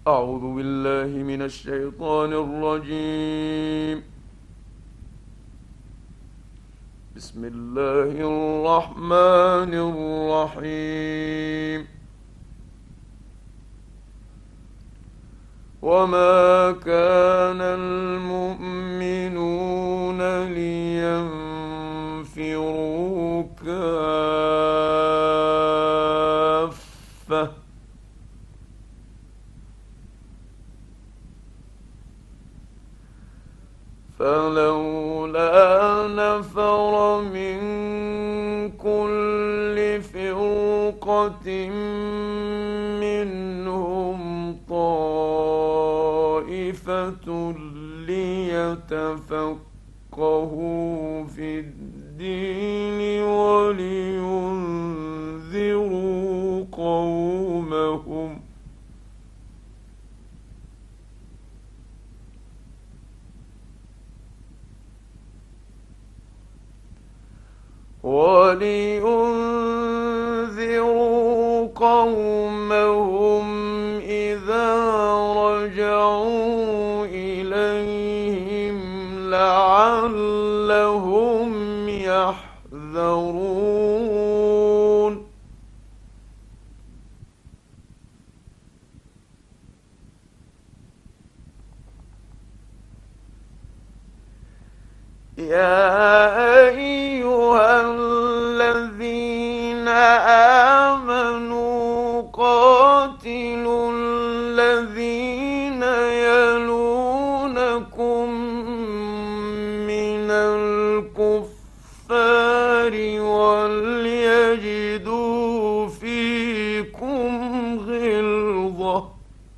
أعوذ بالله من الشيطان الرجيم. بسم الله الرحمن الرحيم. وما كان المؤمنون لينفروا كافة فلولا نفر من كل فرقة منهم طائفة ليتفقهوا في الدين ولينذروا قومهم إذا رجعوا إليهم لعلهم يحذرون يا أيها الذين آمنوا قاتلوا الذين يلونكم من الكفار وليجدوا فيكم غلظة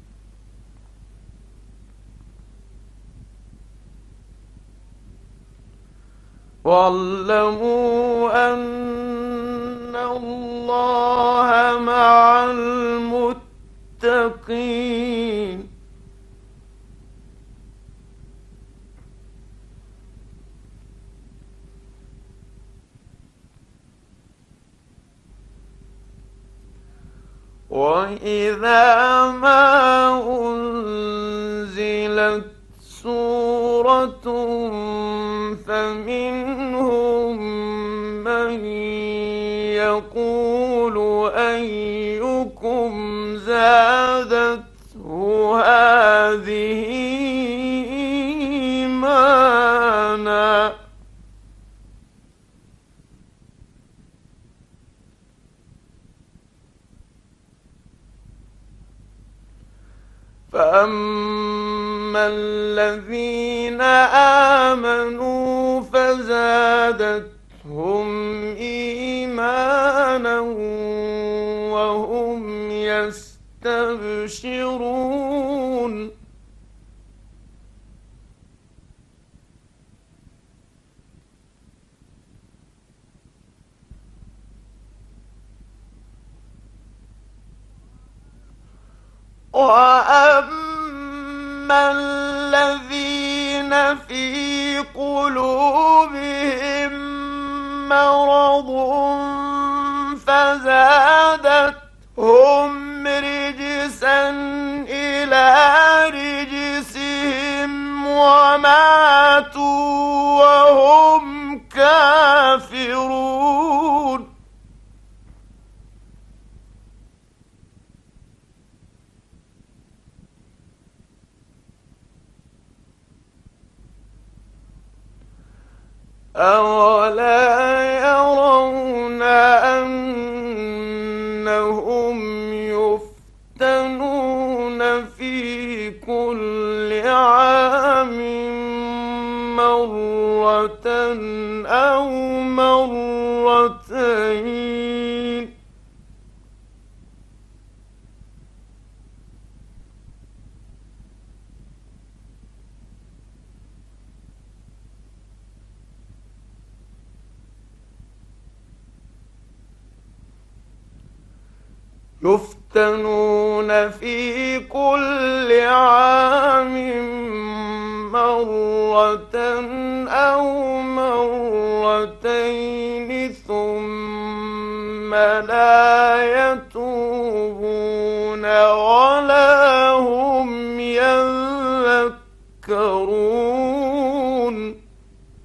واعلموا أن الله مع المتقين وإذا ما أنزلت سورة فمنهم من يقول أيكم زادته هذه إيمانا فأما الذين آمنوا فزادتهم إيمانا وهم يستبشرون وأما الذين في قلوبهم مرض فزادتهم رجسا إلى رجسهم وماتوا وهم كافرون أولا يرون أنهم يفتنون في كل عام مرة أو مرتين يفتنون في كل عام مرة أو مرتين ثم لا يتوبون ولا لعلهم يذكرون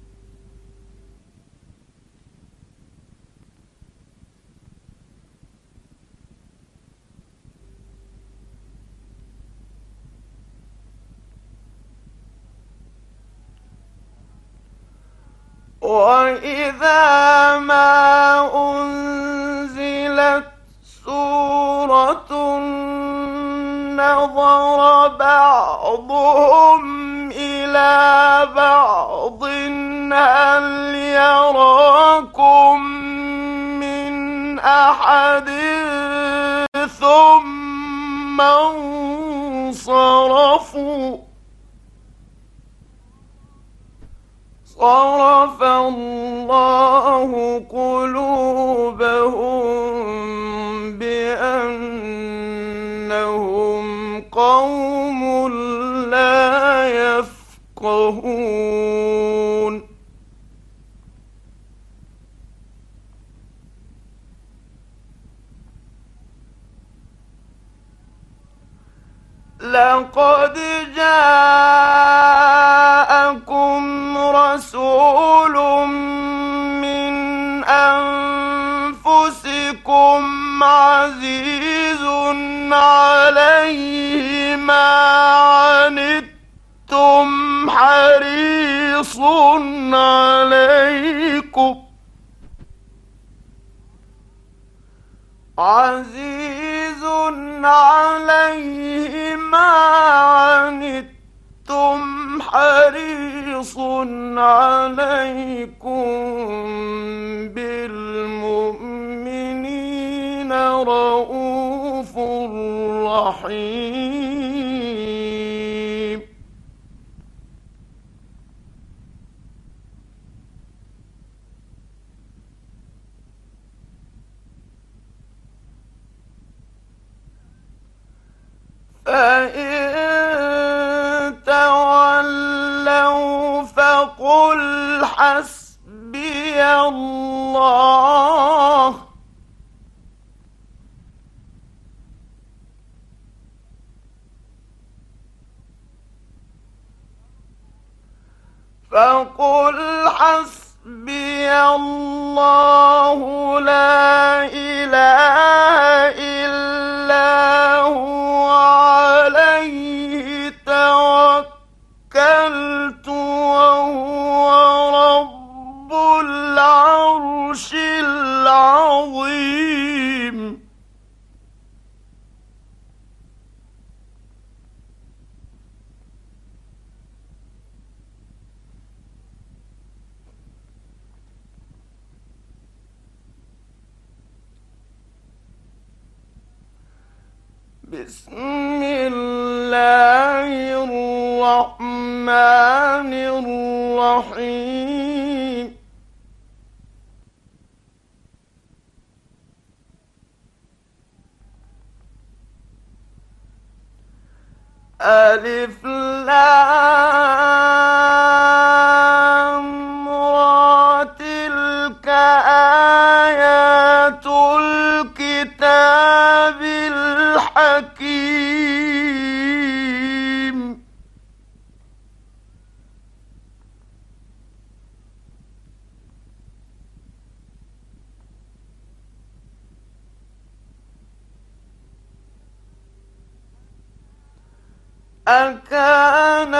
وإذا ما أنزلت سورة نظر بعضهم إلى بعض هل يراكم من أحد ثم انصرفوا صرف الله قلوبهم بأنهم قوم لا يفقهون لقد جاءكم رسول من أنفسكم عزيز عليه ما عنتم حريص عليكم عزيز عليه ما عنتم حريص عليكم بالمؤمنين رءوف رحيم فإن تولوا فقل حسبي الله لا إله إلا هو عليه توكلت وهو رب العرش العظيم بسم الله الرحمن الرحيم ألف لام را تلك آيات الكتاب الحكيم أكان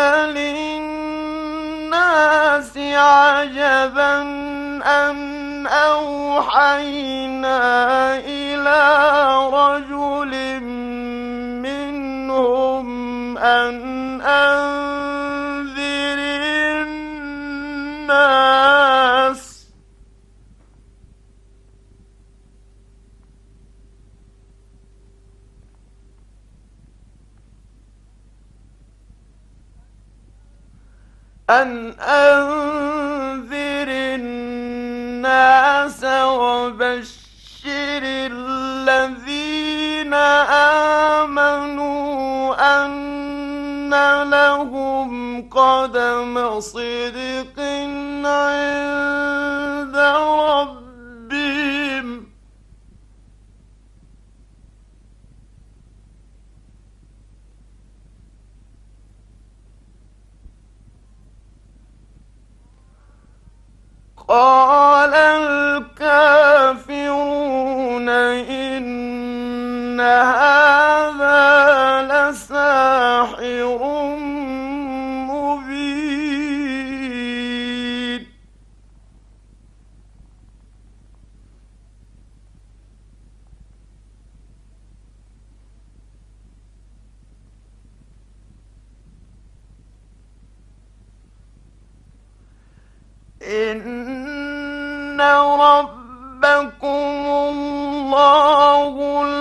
للناس عجبا أن أوحينا إلى رجل منهم أن أنذر الناس وبشر الذين آمنوا أن لهم قدم صدق عند ربهم وقال الكافرون إن هذا لساحر مبين. إن ربكم الله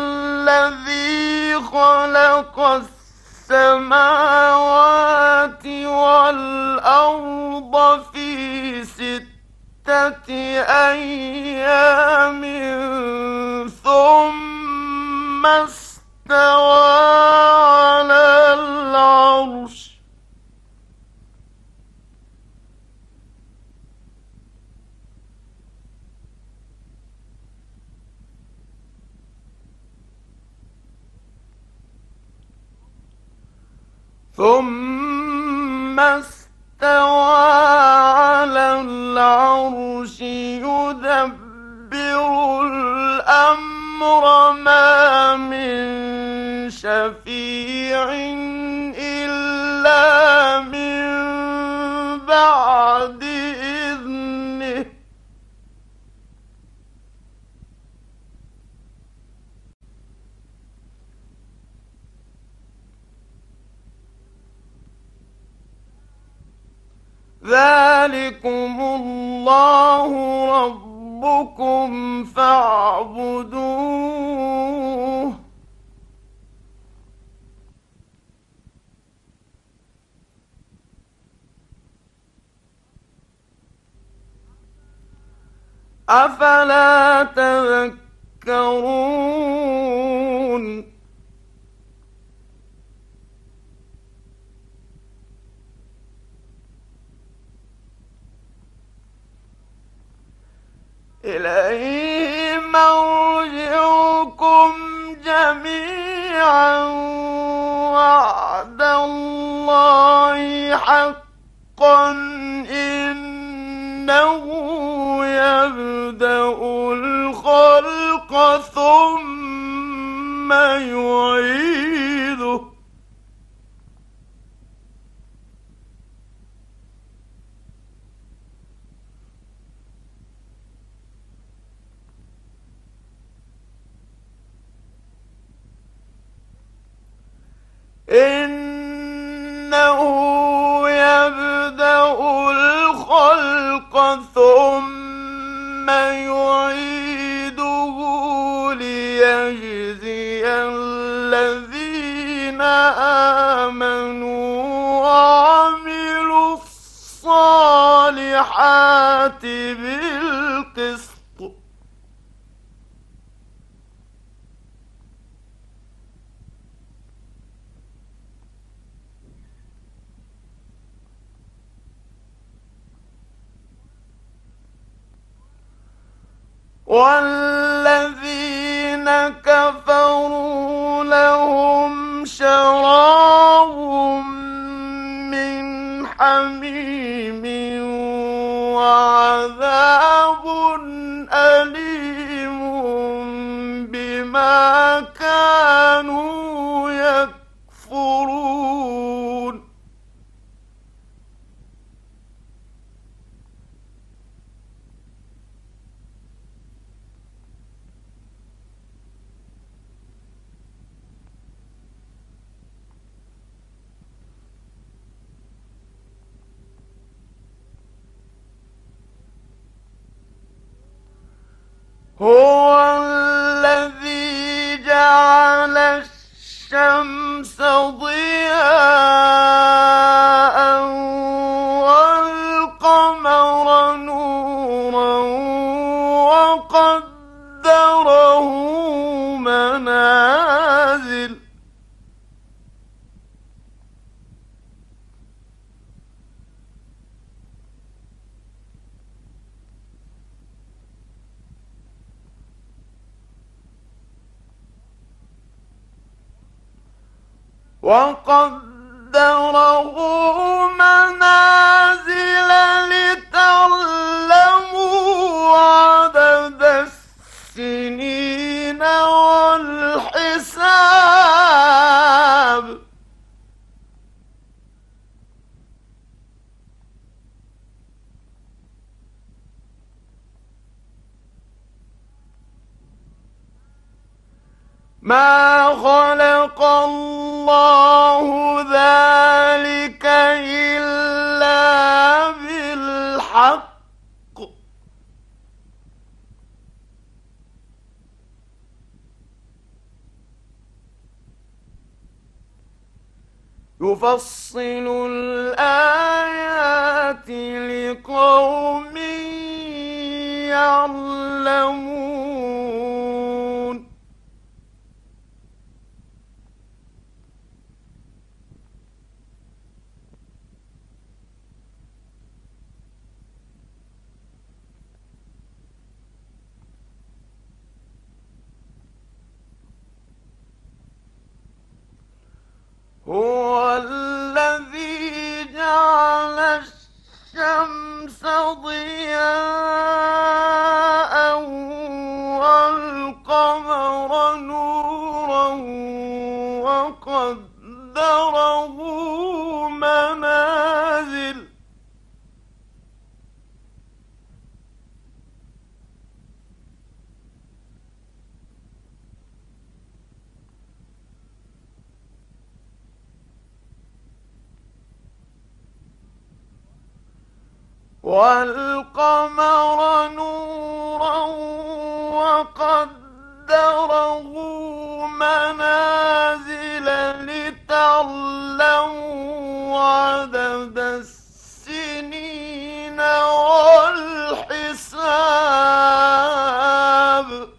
الذي خلق السماوات والأرض في 6 أيام ثم استوى على العرش. يدبر الأمر ما من شفيع إلا من بعد إذنه. ذلكم الله ربكم فاعبدوه. أفلا تذكرون. إليه مرجعكم جميعا وعد الله حقا إنه يبدأ الخلق ثم يعيده. إنه يبدأ الخلق ثم يعيده ليجزي الذين آمنوا وعملوا الصالحات بالقسط. والذين كفروا لهم شراب من حميم وعذاب أليم بما كانوا يكفرون. هو الذي جعل الشمس ضياء والقمر نورا وقدره منازل. وقدره منازل لتعلموا ما خلق الله ذلك إلا بالحق يفصل الآيات لقوم يعلمون هو الذي جعل الشمس ضياء والقمر نورا وقدره منازل والقمر نورا وقدره منازل لتعلموا عدد السنين والحساب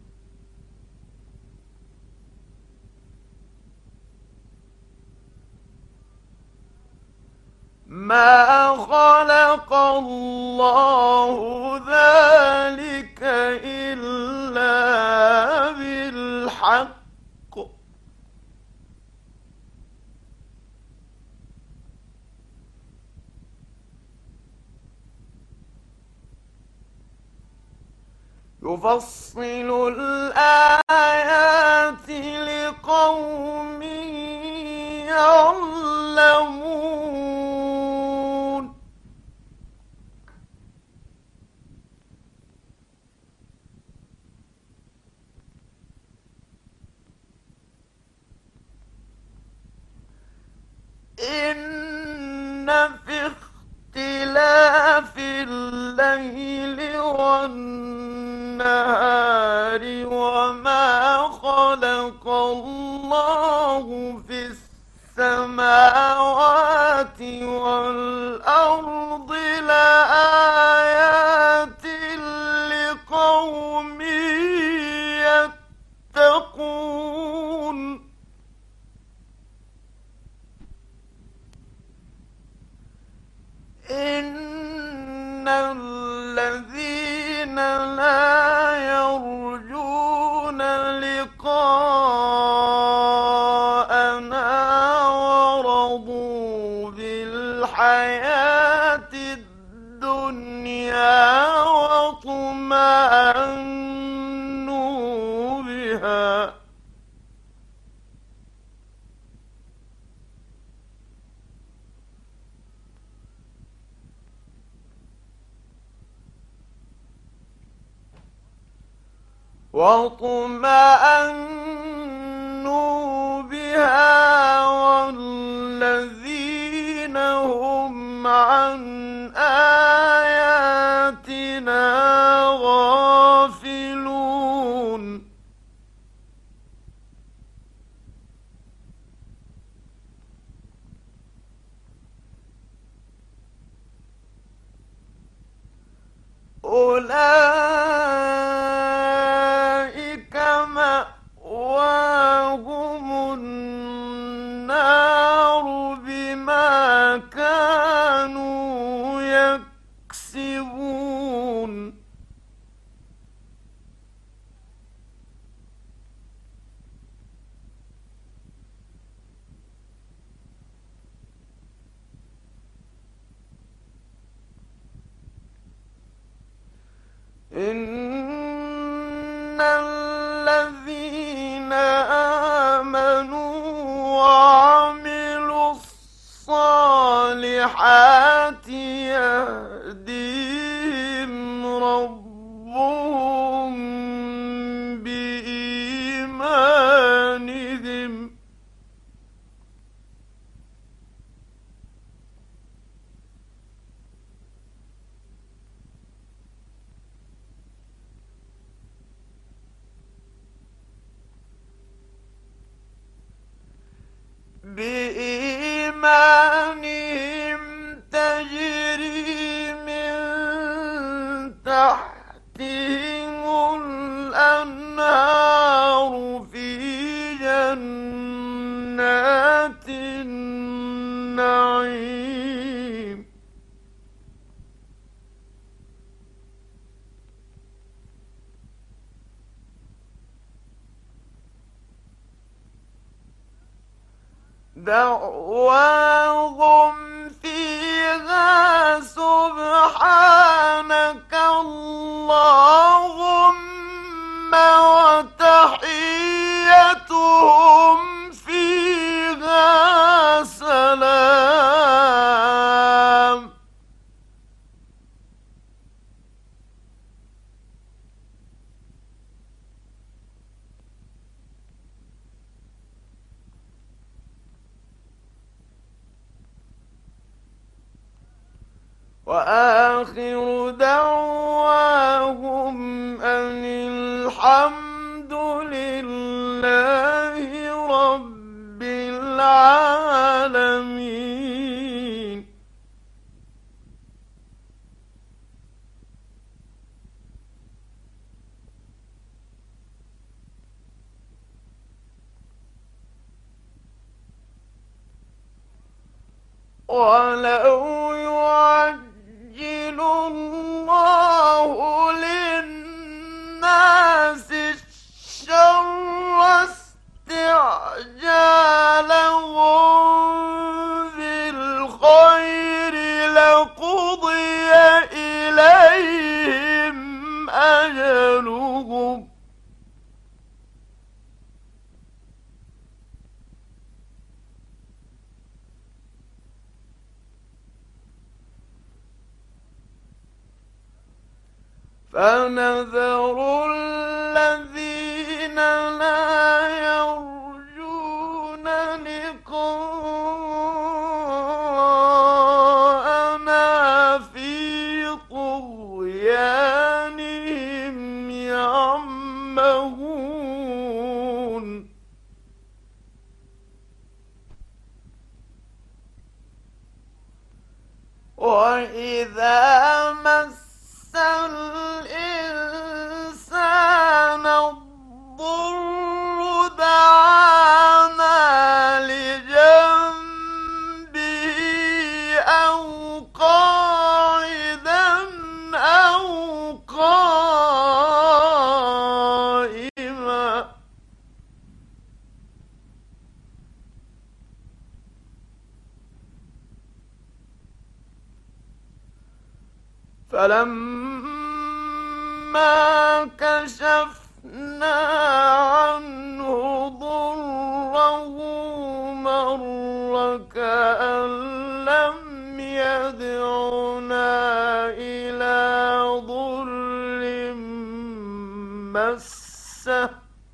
ما خلق الله ذلك إلا بالحق يفصل الآيات لقوم يعلمون إن في اختلاف الليل والنهار وما خلق الله في السماوات والأرض لآيات لقوم يتقون إن الذين لا يرجون لقاءنا ورضوا بالحياة الدنيا واطمأنوا بها والذين هم عن آياتنا غافلون أولئك مأواهم النار بما كانوا يكسبون إن الذين آمنوا وعملوا الصالحات يهديهم ربهم بإيمانهم بإيمانهم تجري من تحتهم الأنهار في جنات النعيم. دعواهم فيها سبحانك اللهم وتحيتهم فيها سلام. وآخر دعواهم أن الحمد لله رب العالمين. ولو يعجل الله للناس الشر استعجالهم بالخير لقضي إليهم أجلهم. فنذر الذين لا يرجون لقاءنا في طغيانهم يعمهون. وإذا مس الإنسان الضر دعانا لجنبه أو قاعدا أو قائما. فلما كشفنا عنه ضره مر كأن لم يدعنا إلى ضر مسه.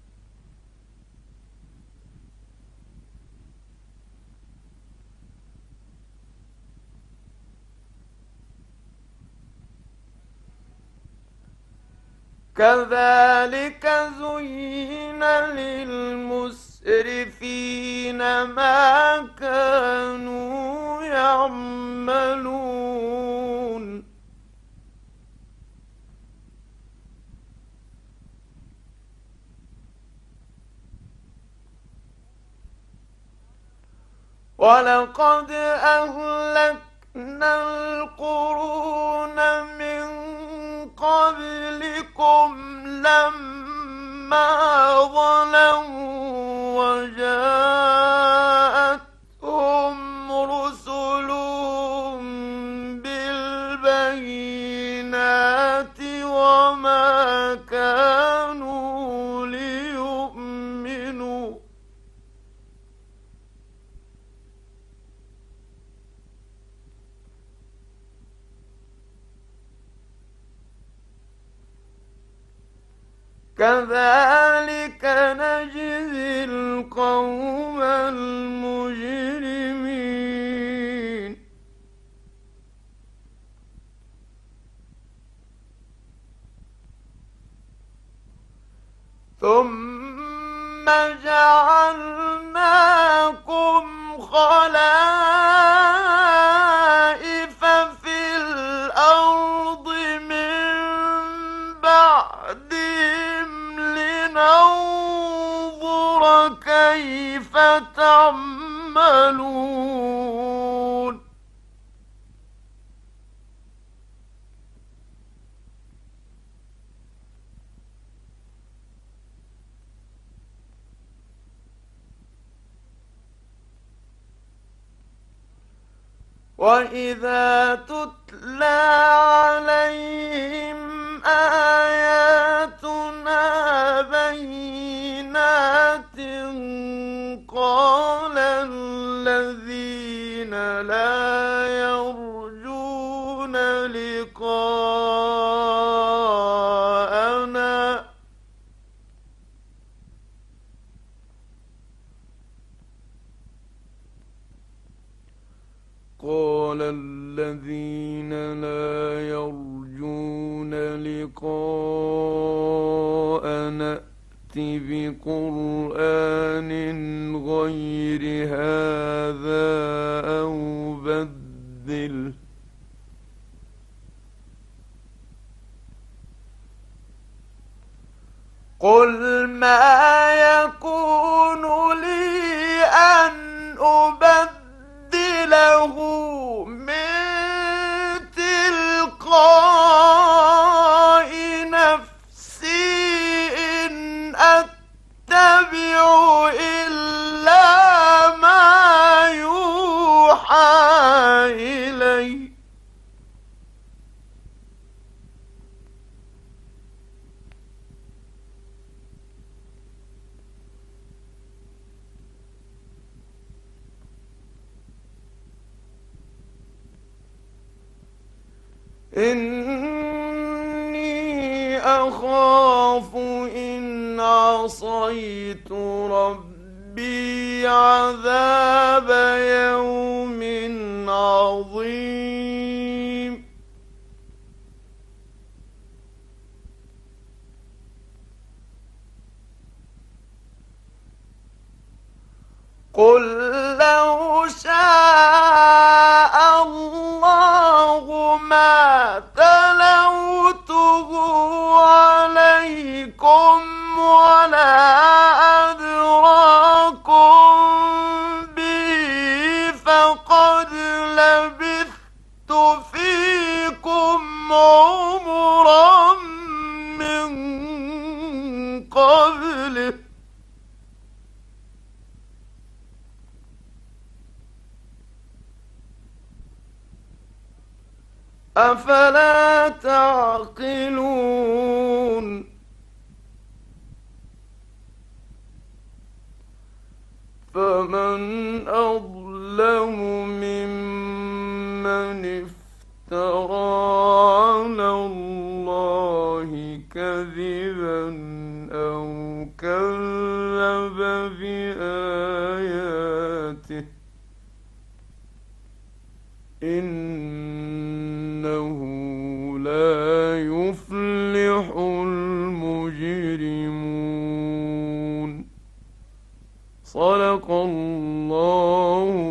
كذلك زين للمسرفين ما كانوا يعملون. ولقد أهلكنا القرون من قبلكم لما ظلموا وجاءتهم رسلهم بالبينات وما كانوا ليؤمنوا. كذلك نجزي القوم المجرمين. ثم جعلناكم خلائف في الأرض من بعدهم لننظر كيف تعملون وإذا تتلى عليهم آياتنا بينات قال الذين لا يرجون لقاءنا قال الذين لا يرجون لقاءنا ائت بقرآن غير هذا أو بدله قل ما يكون لي أن أبدله من تلقاء نفسي إن أتبع إلا ما يوحى إلي إني أخاف إن عصيت ربي عذاب يوم عظيم قل لو شاء الله ما تلوته عليكم ولا أدراكم به فقد لبثت فيكم عمرا من قبله أفلا تعقلون فمن أظلم ممن افترى على الله كذبا أو كذب بآياته إنه لا يفلح المجرمون صدق الله